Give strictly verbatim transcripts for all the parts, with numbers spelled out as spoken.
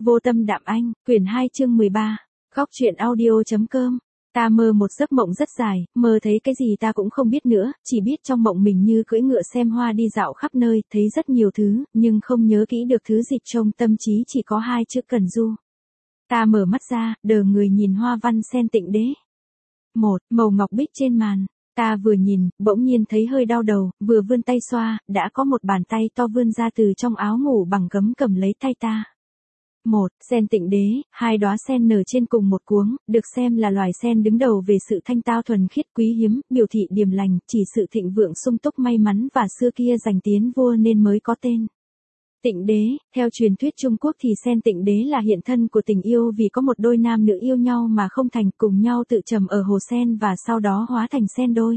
Vô tâm đạm anh, quyển hai chương mười ba, góc truyện audio.com. Ta mơ một giấc mộng rất dài, mơ thấy cái gì ta cũng không biết nữa, chỉ biết trong mộng mình như cưỡi ngựa xem hoa đi dạo khắp nơi, thấy rất nhiều thứ, nhưng không nhớ kỹ được thứ gì, trong tâm trí chỉ có hai chữ Cần Du. Ta mở mắt ra, đờ người nhìn hoa văn sen tịnh đế. Một, màu ngọc bích trên màn. Ta vừa nhìn, bỗng nhiên thấy hơi đau đầu, vừa vươn tay xoa, đã có một bàn tay to vươn ra từ trong áo ngủ bằng gấm cầm lấy tay ta. Một, sen tịnh đế, hai đóa sen nở trên cùng một cuống, được xem là loài sen đứng đầu về sự thanh tao thuần khiết quý hiếm, biểu thị điềm lành, chỉ sự thịnh vượng sung túc may mắn và xưa kia giành tiến vua nên mới có tên. Tịnh đế, theo truyền thuyết Trung Quốc thì sen tịnh đế là hiện thân của tình yêu vì có một đôi nam nữ yêu nhau mà không thành, cùng nhau tự trầm ở hồ sen và sau đó hóa thành sen đôi.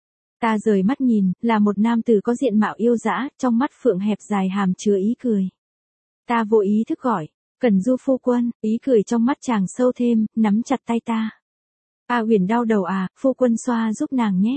Ta rời mắt nhìn, là một nam tử có diện mạo yêu dã, trong mắt phượng hẹp dài hàm chứa ý cười. Ta vô ý thức gọi, Cần Du phu quân, ý cười trong mắt chàng sâu thêm, nắm chặt tay ta. A Huyền đau đầu à, phu quân xoa giúp nàng nhé.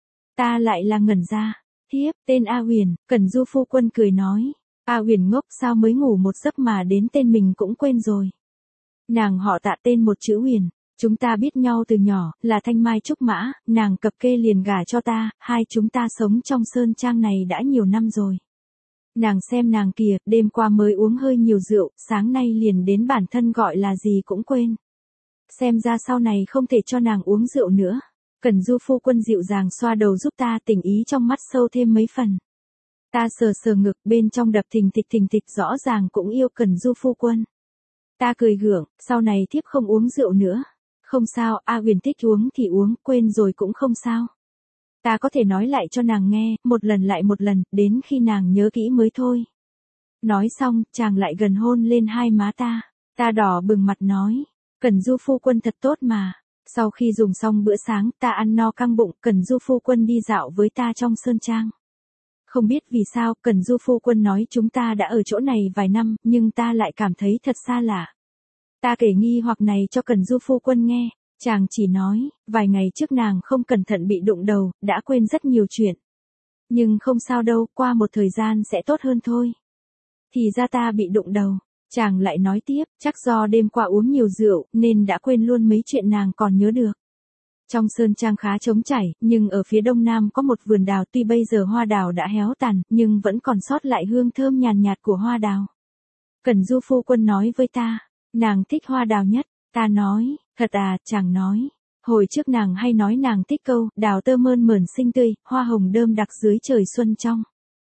Ta lại là ngẩn ra, thiếp, tên A Huyền, Cần Du phu quân cười nói. A Huyền ngốc, sao mới ngủ một giấc mà đến tên mình cũng quên rồi. Nàng họ Tạ, tên một chữ Huyền, chúng ta biết nhau từ nhỏ, là thanh mai trúc mã, nàng cập kê liền gả cho ta, hai chúng ta sống trong sơn trang này đã nhiều năm rồi. Nàng xem nàng kìa, đêm qua mới uống hơi nhiều rượu, sáng nay liền đến bản thân gọi là gì cũng quên. Xem ra sau này không thể cho nàng uống rượu nữa. Cần Du phu quân dịu dàng xoa đầu giúp ta, tình ý trong mắt sâu thêm mấy phần. Ta sờ sờ ngực, bên trong đập thình thịch thình thịch, rõ ràng cũng yêu Cần Du phu quân. Ta cười gượng, sau này thiếp không uống rượu nữa. Không sao, A Huyền thích uống thì uống, quên rồi cũng không sao. Ta có thể nói lại cho nàng nghe, một lần lại một lần, đến khi nàng nhớ kỹ mới thôi. Nói xong, chàng lại gần hôn lên hai má ta. Ta đỏ bừng mặt nói, Cần Du phu quân thật tốt mà. Sau khi dùng xong bữa sáng, ta ăn no căng bụng, Cần Du phu quân đi dạo với ta trong sơn trang. Không biết vì sao, Cần Du phu quân nói chúng ta đã ở chỗ này vài năm, nhưng ta lại cảm thấy thật xa lạ. Ta kể nghi hoặc này cho Cần Du phu quân nghe. Chàng chỉ nói, vài ngày trước nàng không cẩn thận bị đụng đầu, đã quên rất nhiều chuyện. Nhưng không sao đâu, qua một thời gian sẽ tốt hơn thôi. Thì ra ta bị đụng đầu. Chàng lại nói tiếp, chắc do đêm qua uống nhiều rượu, nên đã quên luôn mấy chuyện nàng còn nhớ được. Trong sơn trang khá trống trải, nhưng ở phía đông nam có một vườn đào, tuy bây giờ hoa đào đã héo tàn, nhưng vẫn còn sót lại hương thơm nhàn nhạt của hoa đào. Cần Du phu quân nói với ta, nàng thích hoa đào nhất. Ta nói, thật à, chàng nói. Hồi trước nàng hay nói nàng thích câu, đào tơ mơn mởn xinh tươi, hoa hồng đơm đặc dưới trời xuân trong.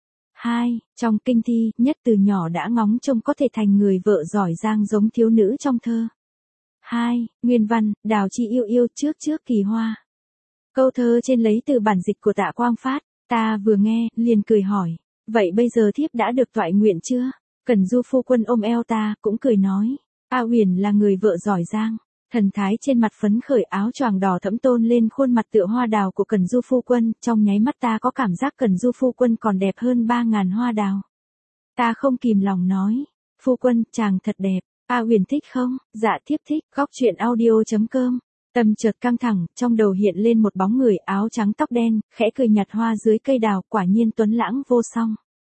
Hai, trong kinh thi, nhất từ nhỏ đã ngóng trông có thể thành người vợ giỏi giang giống thiếu nữ trong thơ. Hai, nguyên văn, đào chi yêu yêu trước trước kỳ hoa. Câu thơ trên lấy từ bản dịch của Tạ Quang Phát, ta vừa nghe, liền cười hỏi, vậy bây giờ thiếp đã được toại nguyện chưa? Cần Du phu quân ôm eo ta, cũng cười nói. A Huyền là người vợ giỏi giang, thần thái trên mặt phấn khởi, áo choàng đỏ thẫm tôn lên khuôn mặt tựa hoa đào của Cần Du phu quân, trong nháy mắt ta có cảm giác Cần Du phu quân còn đẹp hơn ba ngàn hoa đào. Ta không kìm lòng nói, phu quân, chàng thật đẹp, A Huyền thích không? Dạ thiếp thích, góc truyện audio.com. Tâm chợt căng thẳng, trong đầu hiện lên một bóng người áo trắng tóc đen, khẽ cười nhặt hoa dưới cây đào, quả nhiên tuấn lãng vô song.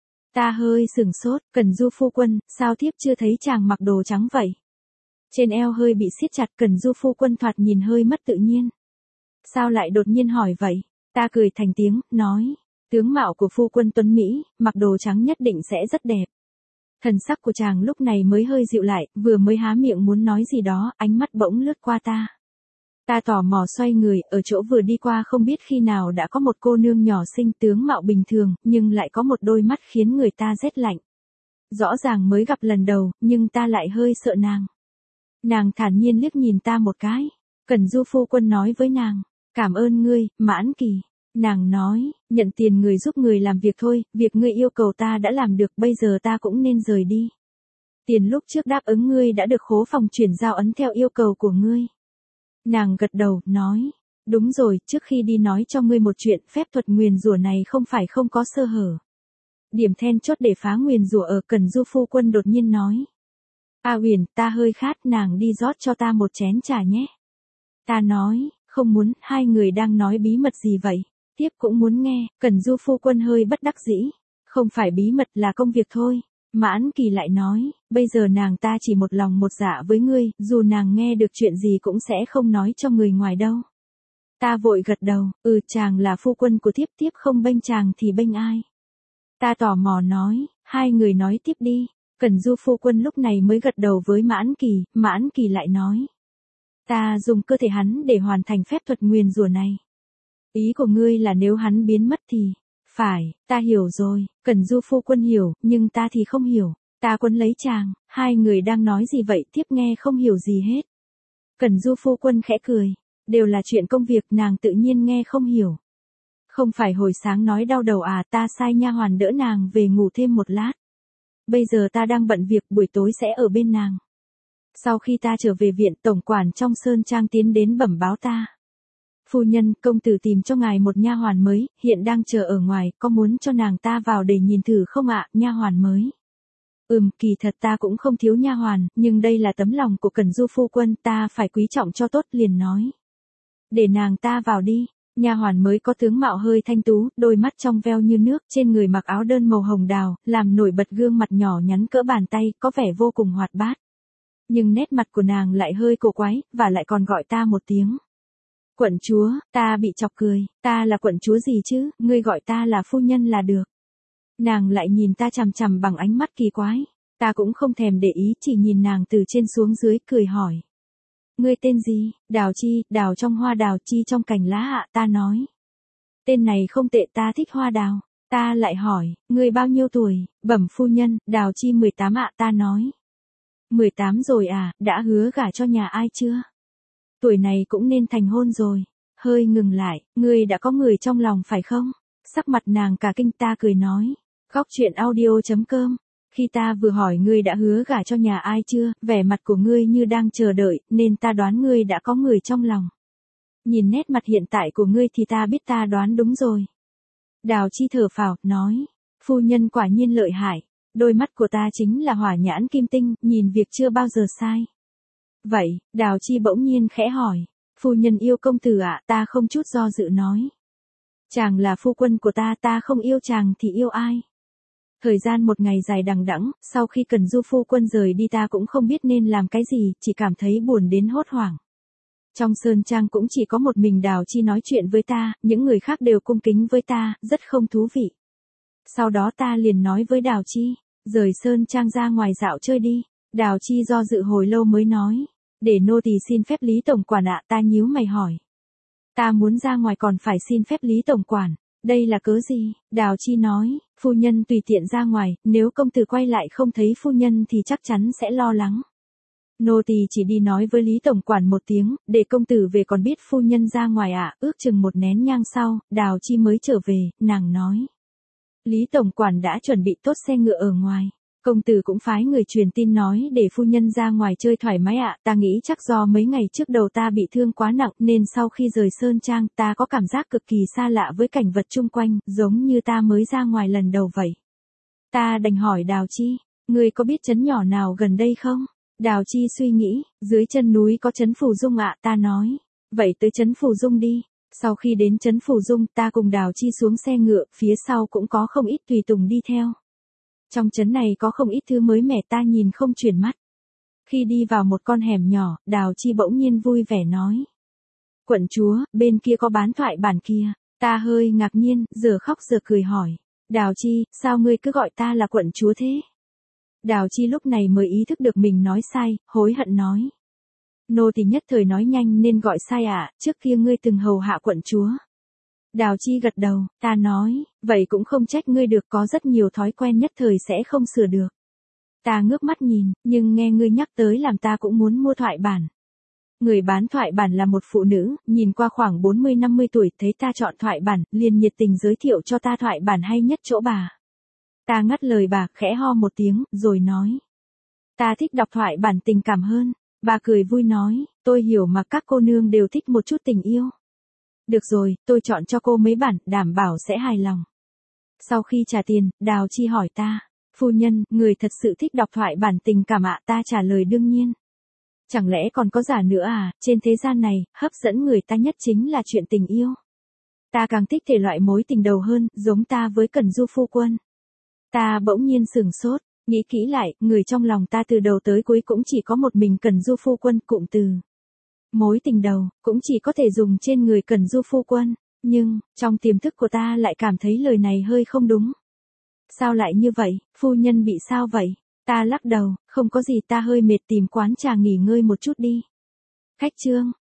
Ta hơi sừng sốt, Cần Du phu quân, sao thiếp chưa thấy chàng mặc đồ trắng vậy? Trên eo hơi bị siết chặt, Cần Du phu quân thoạt nhìn hơi mất tự nhiên. Sao lại đột nhiên hỏi vậy? Ta cười thành tiếng, nói, tướng mạo của phu quân tuấn Mỹ, mặc đồ trắng nhất định sẽ rất đẹp. Thần sắc của chàng lúc này mới hơi dịu lại, vừa mới há miệng muốn nói gì đó, ánh mắt bỗng lướt qua ta. Ta tò mò xoay người, ở chỗ vừa đi qua không biết khi nào đã có một cô nương nhỏ xinh, tướng mạo bình thường, nhưng lại có một đôi mắt khiến người ta rét lạnh. Rõ ràng mới gặp lần đầu, nhưng ta lại hơi sợ nàng. Nàng thản nhiên liếc nhìn ta một cái. Cần Du phu quân nói với nàng, cảm ơn ngươi, Mãn Kỳ. Nàng nói, nhận tiền người giúp người làm việc thôi, việc ngươi yêu cầu ta đã làm được, bây giờ ta cũng nên rời đi. Tiền lúc trước đáp ứng ngươi đã được khố phòng chuyển giao ấn theo yêu cầu của ngươi. Nàng gật đầu, nói, đúng rồi, trước khi đi nói cho ngươi một chuyện, phép thuật nguyền rủa này không phải không có sơ hở. Điểm then chốt để phá nguyền rủa ở, Cần Du phu quân đột nhiên nói. A Huyền, ta hơi khát, nàng đi rót cho ta một chén trà nhé. Ta nói, không muốn, hai người đang nói bí mật gì vậy? Tiếp cũng muốn nghe, Cần Du phu quân hơi bất đắc dĩ. Không phải bí mật, là công việc thôi. Mãn Kỳ lại nói, bây giờ nàng ta chỉ một lòng một dạ với ngươi, dù nàng nghe được chuyện gì cũng sẽ không nói cho người ngoài đâu. Ta vội gật đầu, ừ chàng là phu quân của thiếp, thiếp không bênh chàng thì bênh ai. Ta tò mò nói, hai người nói tiếp đi. Cẩn Du phu quân lúc này mới gật đầu với Mãn Kỳ, Mãn Kỳ lại nói. Ta dùng cơ thể hắn để hoàn thành phép thuật nguyền rủa này. Ý của ngươi là nếu hắn biến mất thì... Phải, ta hiểu rồi, Cẩn Du phu quân hiểu, nhưng ta thì không hiểu. Ta quấn lấy chàng, hai người đang nói gì vậy, tiếp nghe không hiểu gì hết. Cẩn Du phu quân khẽ cười, đều là chuyện công việc, nàng tự nhiên nghe không hiểu. Không phải hồi sáng nói đau đầu à, ta sai nha hoàn đỡ nàng về ngủ thêm một lát. Bây giờ ta đang bận việc, buổi tối sẽ ở bên nàng. Sau khi ta trở về viện, tổng quản trong Sơn Trang tiến đến bẩm báo ta. Phu nhân, công tử tìm cho ngài một nha hoàn mới, hiện đang chờ ở ngoài, có muốn cho nàng ta vào để nhìn thử không ạ, nha hoàn mới. Ừm, kỳ thật ta cũng không thiếu nha hoàn, nhưng đây là tấm lòng của Cẩn Du phu quân, ta phải quý trọng cho tốt, liền nói. Để nàng ta vào đi. Nha hoàn mới có tướng mạo hơi thanh tú, đôi mắt trong veo như nước, trên người mặc áo đơn màu hồng đào, làm nổi bật gương mặt nhỏ nhắn cỡ bàn tay, có vẻ vô cùng hoạt bát. Nhưng nét mặt của nàng lại hơi cổ quái, và lại còn gọi ta một tiếng. Quận chúa, ta bị chọc cười, ta là quận chúa gì chứ, ngươi gọi ta là phu nhân là được. Nàng lại nhìn ta chằm chằm bằng ánh mắt kỳ quái, ta cũng không thèm để ý, chỉ nhìn nàng từ trên xuống dưới, cười hỏi. Ngươi tên gì? Đào Chi, đào trong hoa đào, chi trong cành lá ạ, ta nói. Tên này không tệ, ta thích hoa đào. Ta lại hỏi, ngươi bao nhiêu tuổi? Bẩm phu nhân, Đào Chi mười tám ạ, ta nói. mười tám rồi à, đã hứa gả cho nhà ai chưa? Tuổi này cũng nên thành hôn rồi. Hơi ngừng lại, ngươi đã có người trong lòng phải không? Sắc mặt nàng cả kinh, ta cười nói. Góc truyện audio chấm com. Khi ta vừa hỏi ngươi đã hứa gả cho nhà ai chưa, vẻ mặt của ngươi như đang chờ đợi, nên ta đoán ngươi đã có người trong lòng. Nhìn nét mặt hiện tại của ngươi thì ta biết ta đoán đúng rồi. Đào Chi thở phào, nói, phu nhân quả nhiên lợi hại, đôi mắt của ta chính là hỏa nhãn kim tinh, nhìn việc chưa bao giờ sai. Vậy, Đào Chi bỗng nhiên khẽ hỏi, phu nhân yêu công tử ạ, ta không chút do dự nói. Chàng là phu quân của ta, ta không yêu chàng thì yêu ai? Thời gian một ngày dài đằng đẵng, sau khi Cẩn Du phu quân rời đi ta cũng không biết nên làm cái gì, chỉ cảm thấy buồn đến hốt hoảng. Trong Sơn Trang cũng chỉ có một mình Đào Chi nói chuyện với ta, những người khác đều cung kính với ta, rất không thú vị. Sau đó ta liền nói với Đào Chi, rời Sơn Trang ra ngoài dạo chơi đi. Đào Chi do dự hồi lâu mới nói, để nô tỳ xin phép Lý tổng quản ạ, ta nhíu mày hỏi. Ta muốn ra ngoài còn phải xin phép Lý tổng quản. Đây là cớ gì? Đào Chi nói, phu nhân tùy tiện ra ngoài, nếu công tử quay lại không thấy phu nhân thì chắc chắn sẽ lo lắng. Nô tỳ chỉ đi nói với Lý tổng quản một tiếng, để công tử về còn biết phu nhân ra ngoài ạ, ước chừng một nén nhang sau, Đào Chi mới trở về, nàng nói. Lý tổng quản đã chuẩn bị tốt xe ngựa ở ngoài. Công tử cũng phái người truyền tin nói để phu nhân ra ngoài chơi thoải mái ạ, ta nghĩ chắc do mấy ngày trước đầu ta bị thương quá nặng nên sau khi rời Sơn Trang ta có cảm giác cực kỳ xa lạ với cảnh vật chung quanh, giống như ta mới ra ngoài lần đầu vậy. Ta đành hỏi Đào Chi, ngươi có biết trấn nhỏ nào gần đây không? Đào Chi suy nghĩ, dưới chân núi có trấn Phù Dung ạ, ta nói. Vậy tới trấn Phù Dung đi. Sau khi đến trấn Phù Dung ta cùng Đào Chi xuống xe ngựa, phía sau cũng có không ít tùy tùng đi theo. Trong trấn này có không ít thứ mới mẻ ta nhìn không chuyển mắt. Khi đi vào một con hẻm nhỏ, Đào Chi bỗng nhiên vui vẻ nói. Quận chúa, bên kia có bán thoại bản kia. Ta hơi ngạc nhiên, giờ khóc giờ cười hỏi. Đào Chi, sao ngươi cứ gọi ta là quận chúa thế? Đào Chi lúc này mới ý thức được mình nói sai, hối hận nói. Nô tỳ nhất thời nói nhanh nên gọi sai ạ, à, trước kia ngươi từng hầu hạ quận chúa. Đào Chi gật đầu, ta nói, vậy cũng không trách ngươi được, có rất nhiều thói quen nhất thời sẽ không sửa được. Ta ngước mắt nhìn, nhưng nghe ngươi nhắc tới làm ta cũng muốn mua thoại bản. Người bán thoại bản là một phụ nữ, nhìn qua khoảng bốn mươi năm mươi tuổi, thấy ta chọn thoại bản, liền nhiệt tình giới thiệu cho ta thoại bản hay nhất chỗ bà. Ta ngắt lời bà, khẽ ho một tiếng, rồi nói. Ta thích đọc thoại bản tình cảm hơn. Bà cười vui nói, tôi hiểu mà các cô nương đều thích một chút tình yêu. Được rồi, tôi chọn cho cô mấy bản, đảm bảo sẽ hài lòng. Sau khi trả tiền, Đào Chi hỏi ta, phu nhân, người thật sự thích đọc thoại bản tình cảm ạ? Ta trả lời đương nhiên. Chẳng lẽ còn có giả nữa à, trên thế gian này, hấp dẫn người ta nhất chính là chuyện tình yêu. Ta càng thích thể loại mối tình đầu hơn, giống ta với Cẩn Du phu quân. Ta bỗng nhiên sửng sốt, Nghĩ kỹ lại, người trong lòng ta từ đầu tới cuối cũng chỉ có một mình Cẩn Du phu quân, cụm từ mối tình đầu, cũng chỉ có thể dùng trên người Cẩn Du phu quân. Nhưng, trong tiềm thức của ta lại cảm thấy lời này hơi không đúng. Sao lại như vậy, phu nhân bị sao vậy? Ta lắc đầu, không có gì, ta hơi mệt, tìm quán trà nghỉ ngơi một chút đi. Khách Trương,